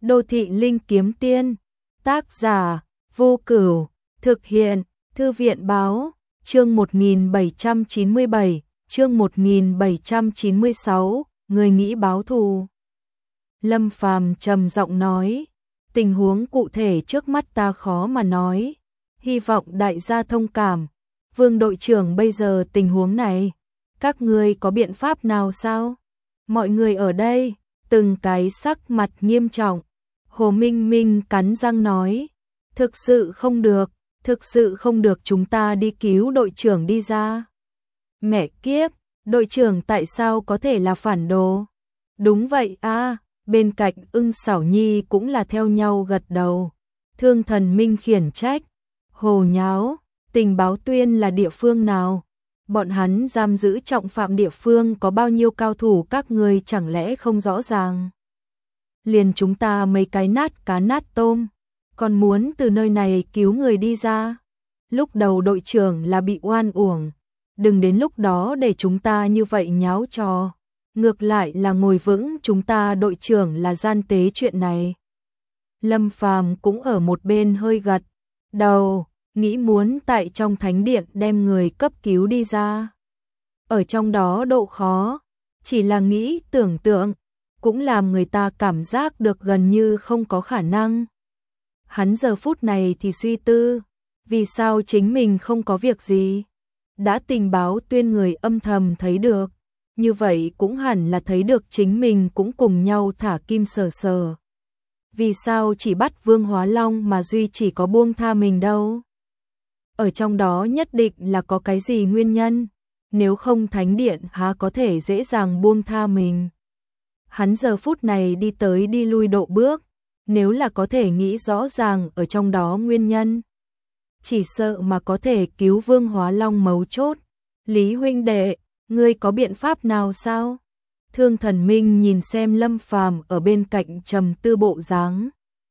Đô thị linh kiếm tiên, tác giả, Vô Cửu, thực hiện, Thư viện báo, chương 1797, chương 1796, người nghĩ báo thù. Lâm Phàm trầm giọng nói, tình huống cụ thể trước mắt ta khó mà nói, hy vọng đại gia thông cảm. Vương đội trưởng, bây giờ tình huống này, các ngươi có biện pháp nào sao? Mọi người ở đây, từng cái sắc mặt nghiêm trọng. Hồ Minh Minh cắn răng nói, thực sự không được, chúng ta đi cứu đội trưởng đi ra. Mẹ kiếp, đội trưởng tại sao có thể là phản đồ? Đúng vậy a, bên cạnh Ưng Xảo Nhi cũng là theo nhau gật đầu. Thương Thần Minh khiển trách, hồ nháo, tình báo tuyên là địa phương nào? Bọn hắn giam giữ trọng phạm địa phương có bao nhiêu cao thủ các ngươi chẳng lẽ không rõ ràng? Liền chúng ta mấy cái nát cá nát tôm, còn muốn từ nơi này cứu người đi ra. Lúc đầu đội trưởng là bị oan uổng, đừng đến lúc đó để chúng ta như vậy nháo trò. Ngược lại là ngồi vững chúng ta đội trưởng là gian tế chuyện này. Lâm Phàm cũng ở một bên hơi gật đầu, nghĩ muốn tại trong thánh điện đem người cấp cứu đi ra. Ở trong đó độ khó, chỉ là nghĩ tưởng tượng, cũng làm người ta cảm giác được gần như không có khả năng. Hắn giờ phút này thì suy tư, vì sao chính mình không có việc gì? Đã tình báo tuyên người âm thầm thấy được, như vậy cũng hẳn là thấy được chính mình cũng cùng nhau thả kim sờ sờ. Vì sao chỉ bắt Vương Hóa Long mà duy chỉ có buông tha mình đâu? Ở trong đó nhất định là có cái gì nguyên nhân, nếu không thánh điện há có thể dễ dàng buông tha mình. Hắn giờ phút này đi tới đi lui độ bước, nếu là có thể nghĩ rõ ràng ở trong đó nguyên nhân, chỉ sợ mà có thể cứu Vương Hóa Long mấu chốt. Lý huynh đệ, ngươi có biện pháp nào sao? Thương Thần Minh nhìn xem Lâm Phàm ở bên cạnh trầm tư bộ dáng,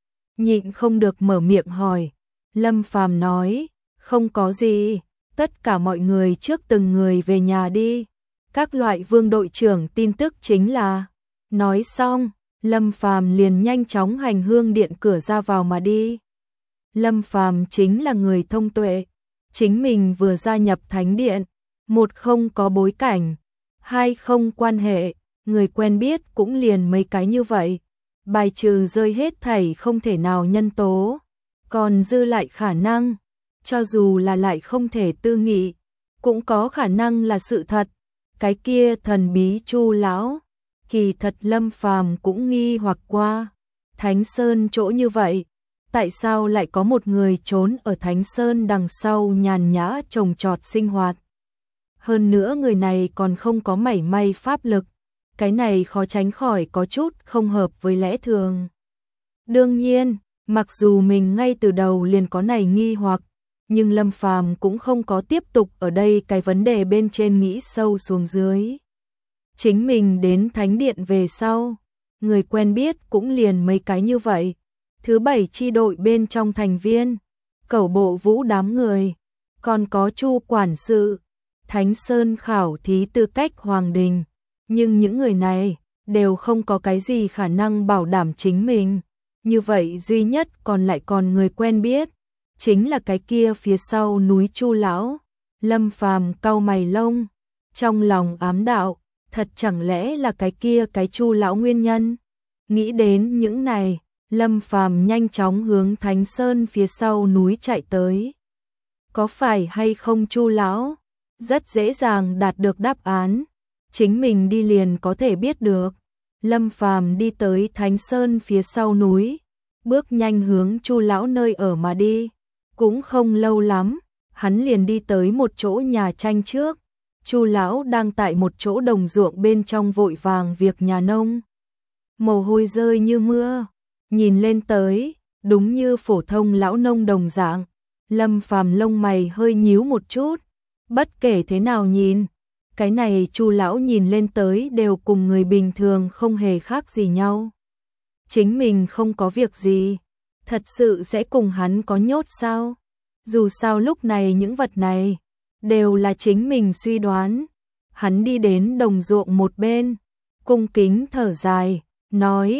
nhịn không được mở miệng hỏi. Lâm Phàm nói, không có gì, tất cả mọi người trước từng người về nhà đi. Các loại Vương đội trưởng tin tức chính là. Nói xong, Lâm Phàm liền nhanh chóng hành hương điện cửa ra vào mà đi. Lâm Phàm chính là người thông tuệ, chính mình vừa gia nhập thánh điện, một không có bối cảnh, hai không quan hệ, người quen biết cũng liền mấy cái như vậy, bài trừ rơi hết thảy không thể nào nhân tố, còn dư lại khả năng, cho dù là lại không thể tư nghị, cũng có khả năng là sự thật. Cái kia thần bí Chu lão, kỳ thật Lâm Phàm cũng nghi hoặc qua, Thánh Sơn chỗ như vậy, tại sao lại có một người trốn ở Thánh Sơn đằng sau nhàn nhã trồng trọt sinh hoạt? Hơn nữa người này còn không có mảy may pháp lực, cái này khó tránh khỏi có chút không hợp với lẽ thường. Đương nhiên, mặc dù mình ngay từ đầu liền có này nghi hoặc, nhưng Lâm Phàm cũng không có tiếp tục ở đây cái vấn đề bên trên nghĩ sâu xuống dưới. Chính mình đến thánh điện về sau, người quen biết cũng liền mấy cái như vậy. Thứ bảy chi đội bên trong thành viên, Cẩu Bộ Vũ đám người, còn có Chu quản sự, Thánh Sơn khảo thí tư cách hoàng đình, nhưng những người này đều không có cái gì khả năng bảo đảm chính mình. Như vậy duy nhất còn lại còn người quen biết, chính là cái kia phía sau núi Chu lão. Lâm Phàm cau mày lông, trong lòng ám đạo, thật chẳng lẽ là cái kia cái Chu lão nguyên nhân? Nghĩ đến những này, Lâm Phàm nhanh chóng hướng Thánh Sơn phía sau núi chạy tới. Có phải hay không Chu lão? Rất dễ dàng đạt được đáp án, chính mình đi liền có thể biết được. Lâm Phàm đi tới Thánh Sơn phía sau núi, bước nhanh hướng Chu lão nơi ở mà đi. Cũng không lâu lắm, hắn liền đi tới một chỗ nhà tranh trước. Chu lão đang tại một chỗ đồng ruộng bên trong vội vàng việc nhà nông. Mồ hôi rơi như mưa, nhìn lên tới, đúng như phổ thông lão nông đồng dạng. Lâm Phàm lông mày hơi nhíu một chút, bất kể thế nào nhìn, cái này Chu lão nhìn lên tới đều cùng người bình thường không hề khác gì nhau. Chính mình không có việc gì, thật sự sẽ cùng hắn có nhốt sao? Dù sao lúc này những vật này đều là chính mình suy đoán. Hắn đi đến đồng ruộng một bên, cung kính thở dài, nói,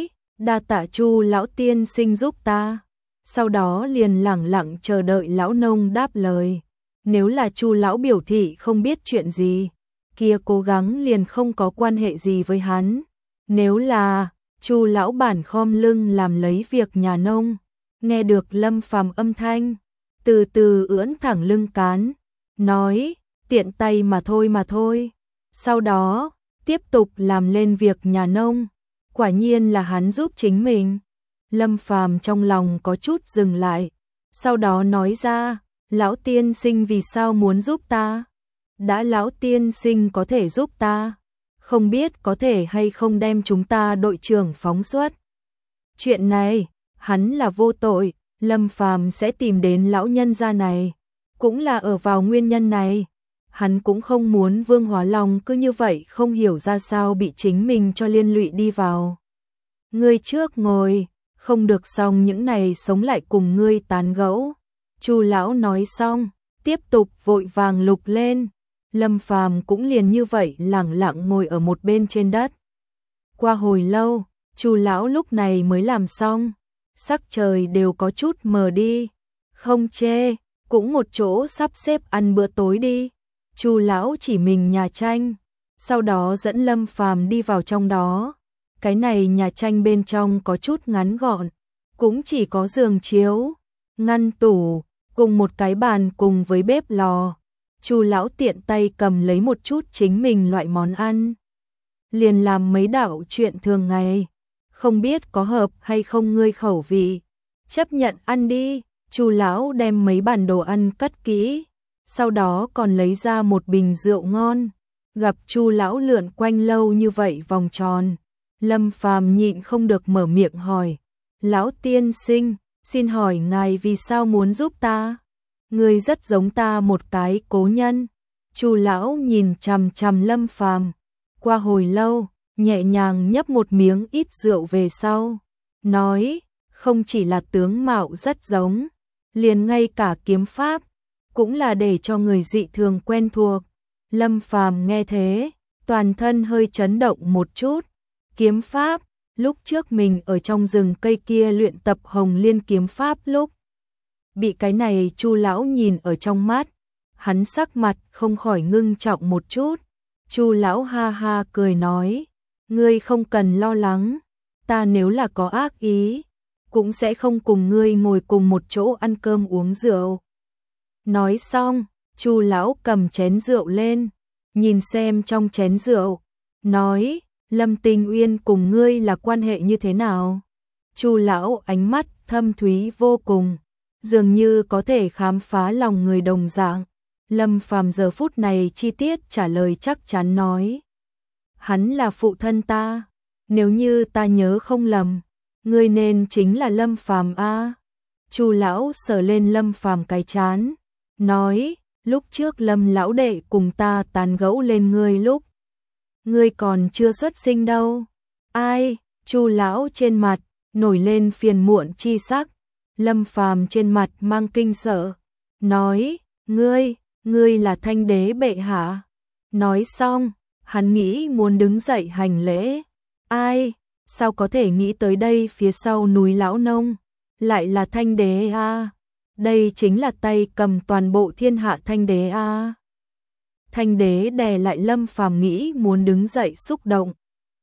Đa tạ Chu lão tiên sinh giúp ta. Sau đó liền lẳng lặng chờ đợi lão nông đáp lời. Nếu là Chu lão biểu thị không biết chuyện gì, kia cố gắng liền không có quan hệ gì với hắn. Nếu là Chu lão bản khom lưng làm lấy việc nhà nông, nghe được Lâm Phàm âm thanh, từ từ ưỡn thẳng lưng cán, nói, tiện tay mà thôi. Sau đó, tiếp tục làm lên việc nhà nông. Quả nhiên là hắn giúp chính mình. Lâm Phàm trong lòng có chút dừng lại, sau đó nói ra, lão tiên sinh vì sao muốn giúp ta? Đã lão tiên sinh có thể giúp ta, không biết có thể hay không đem chúng ta đội trưởng phóng xuất. Chuyện này, hắn là vô tội, Lâm Phàm sẽ tìm đến lão nhân gia này, cũng là ở vào nguyên nhân này. Hắn cũng không muốn Vương Hóa Long cứ như vậy không hiểu ra sao bị chính mình cho liên lụy đi vào. Ngươi trước ngồi, không được xong những này sống lại cùng ngươi tán gẫu. Chu lão nói xong, tiếp tục vội vàng lục lên. Lâm Phàm cũng liền như vậy lẳng lặng ngồi ở một bên trên đất. Qua hồi lâu, Chu lão lúc này mới làm xong, sắc trời đều có chút mờ đi. Không chê, cũng một chỗ sắp xếp ăn bữa tối đi. Chu lão chỉ mình nhà tranh, sau đó dẫn Lâm Phàm đi vào trong đó. Cái này nhà tranh bên trong có chút ngắn gọn, cũng chỉ có giường chiếu, ngăn tủ, cùng một cái bàn cùng với bếp lò. Chu lão tiện tay cầm lấy một chút chính mình loại món ăn, liền làm mấy đạo chuyện thường ngày, không biết có hợp hay không ngươi khẩu vị, chấp nhận ăn đi. Chu lão đem mấy bàn đồ ăn cất kỹ, sau đó còn lấy ra một bình rượu ngon. Gặp Chu lão lượn quanh lâu như vậy vòng tròn, Lâm Phàm nhịn không được mở miệng hỏi, lão tiên sinh, xin hỏi ngài vì sao muốn giúp ta? Ngươi rất giống ta một cái cố nhân. Chu lão nhìn chằm chằm Lâm Phàm, qua hồi lâu, nhẹ nhàng nhấp một miếng ít rượu về sau, nói, không chỉ là tướng mạo rất giống, liền ngay cả kiếm pháp cũng là để cho người dị thường quen thuộc. Lâm Phàm nghe thế, toàn thân hơi chấn động một chút. Kiếm pháp, lúc trước mình ở trong rừng cây kia luyện tập Hồng Liên kiếm pháp lúc, bị cái này Chu lão nhìn ở trong mắt, hắn sắc mặt không khỏi ngưng trọng một chút. Chu lão ha ha cười nói, ngươi không cần lo lắng, ta nếu là có ác ý, cũng sẽ không cùng ngươi ngồi cùng một chỗ ăn cơm uống rượu. Nói xong, Chu lão cầm chén rượu lên, nhìn xem trong chén rượu, nói, Lâm Tình Uyên cùng ngươi là quan hệ như thế nào? Chu lão ánh mắt thâm thúy vô cùng, dường như có thể khám phá lòng người đồng dạng. Lâm Phàm giờ phút này chi tiết trả lời chắc chắn nói, hắn là phụ thân ta, nếu như ta nhớ không lầm, ngươi nên chính là Lâm Phàm a. Chu lão sờ lên Lâm Phàm cái trán, nói, lúc trước Lâm lão đệ cùng ta tán gẫu lên ngươi lúc, ngươi còn chưa xuất sinh đâu. Ai? Chu lão trên mặt nổi lên phiền muộn chi sắc. Lâm Phàm trên mặt mang kinh sợ, nói, ngươi là Thanh đế bệ hạ. Nói xong, hắn nghĩ muốn đứng dậy hành lễ. Ai? Sao có thể nghĩ tới đây phía sau núi lão nông lại là Thanh đế a? Đây chính là tay cầm toàn bộ thiên hạ Thanh đế a. Thanh đế đè lại Lâm Phàm nghĩ muốn đứng dậy xúc động,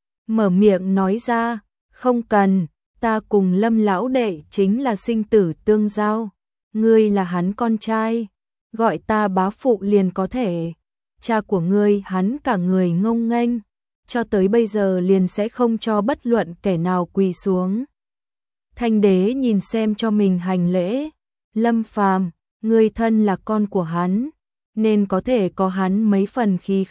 mở miệng nói ra, không cần, ta cùng Lâm lão đệ chính là sinh tử tương giao, ngươi là hắn con trai, gọi ta bá phụ liền có thể. Cha của ngươi hắn cả người ngông nghênh, cho tới bây giờ liền sẽ không cho bất luận kẻ nào quỳ xuống. Thanh đế nhìn xem cho mình hành lễ, Lâm Phàm, ngươi thân là con của hắn, nên có thể có hắn mấy phần khí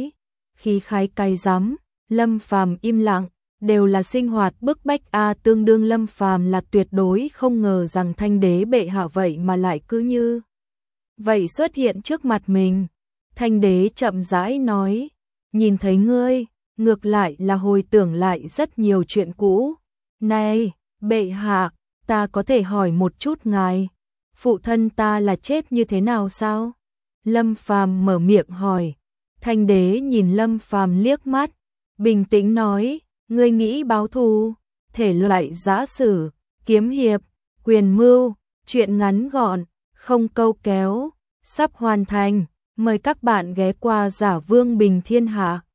khái cay rắm. Lâm Phàm im lặng, đều là sinh hoạt bức bách a, tương đương Lâm Phàm là tuyệt đối không ngờ rằng Thanh đế bệ hạ vậy mà lại cứ như vậy xuất hiện trước mặt mình. Thanh đế chậm rãi nói, nhìn thấy ngươi, ngược lại là hồi tưởng lại rất nhiều chuyện cũ. Này, bệ hạ, ta có thể hỏi một chút ngài, phụ thân ta là chết như thế nào sao? Lâm Phàm mở miệng hỏi. Thanh đế nhìn Lâm Phàm liếc mắt, bình tĩnh nói, ngươi nghĩ báo thù? thể loại giã sử, kiếm hiệp, quyền mưu, truyện ngắn gọn, không câu kéo, sắp hoàn thành. Mời các bạn ghé qua Giả Vương Bình Thiên Hạ.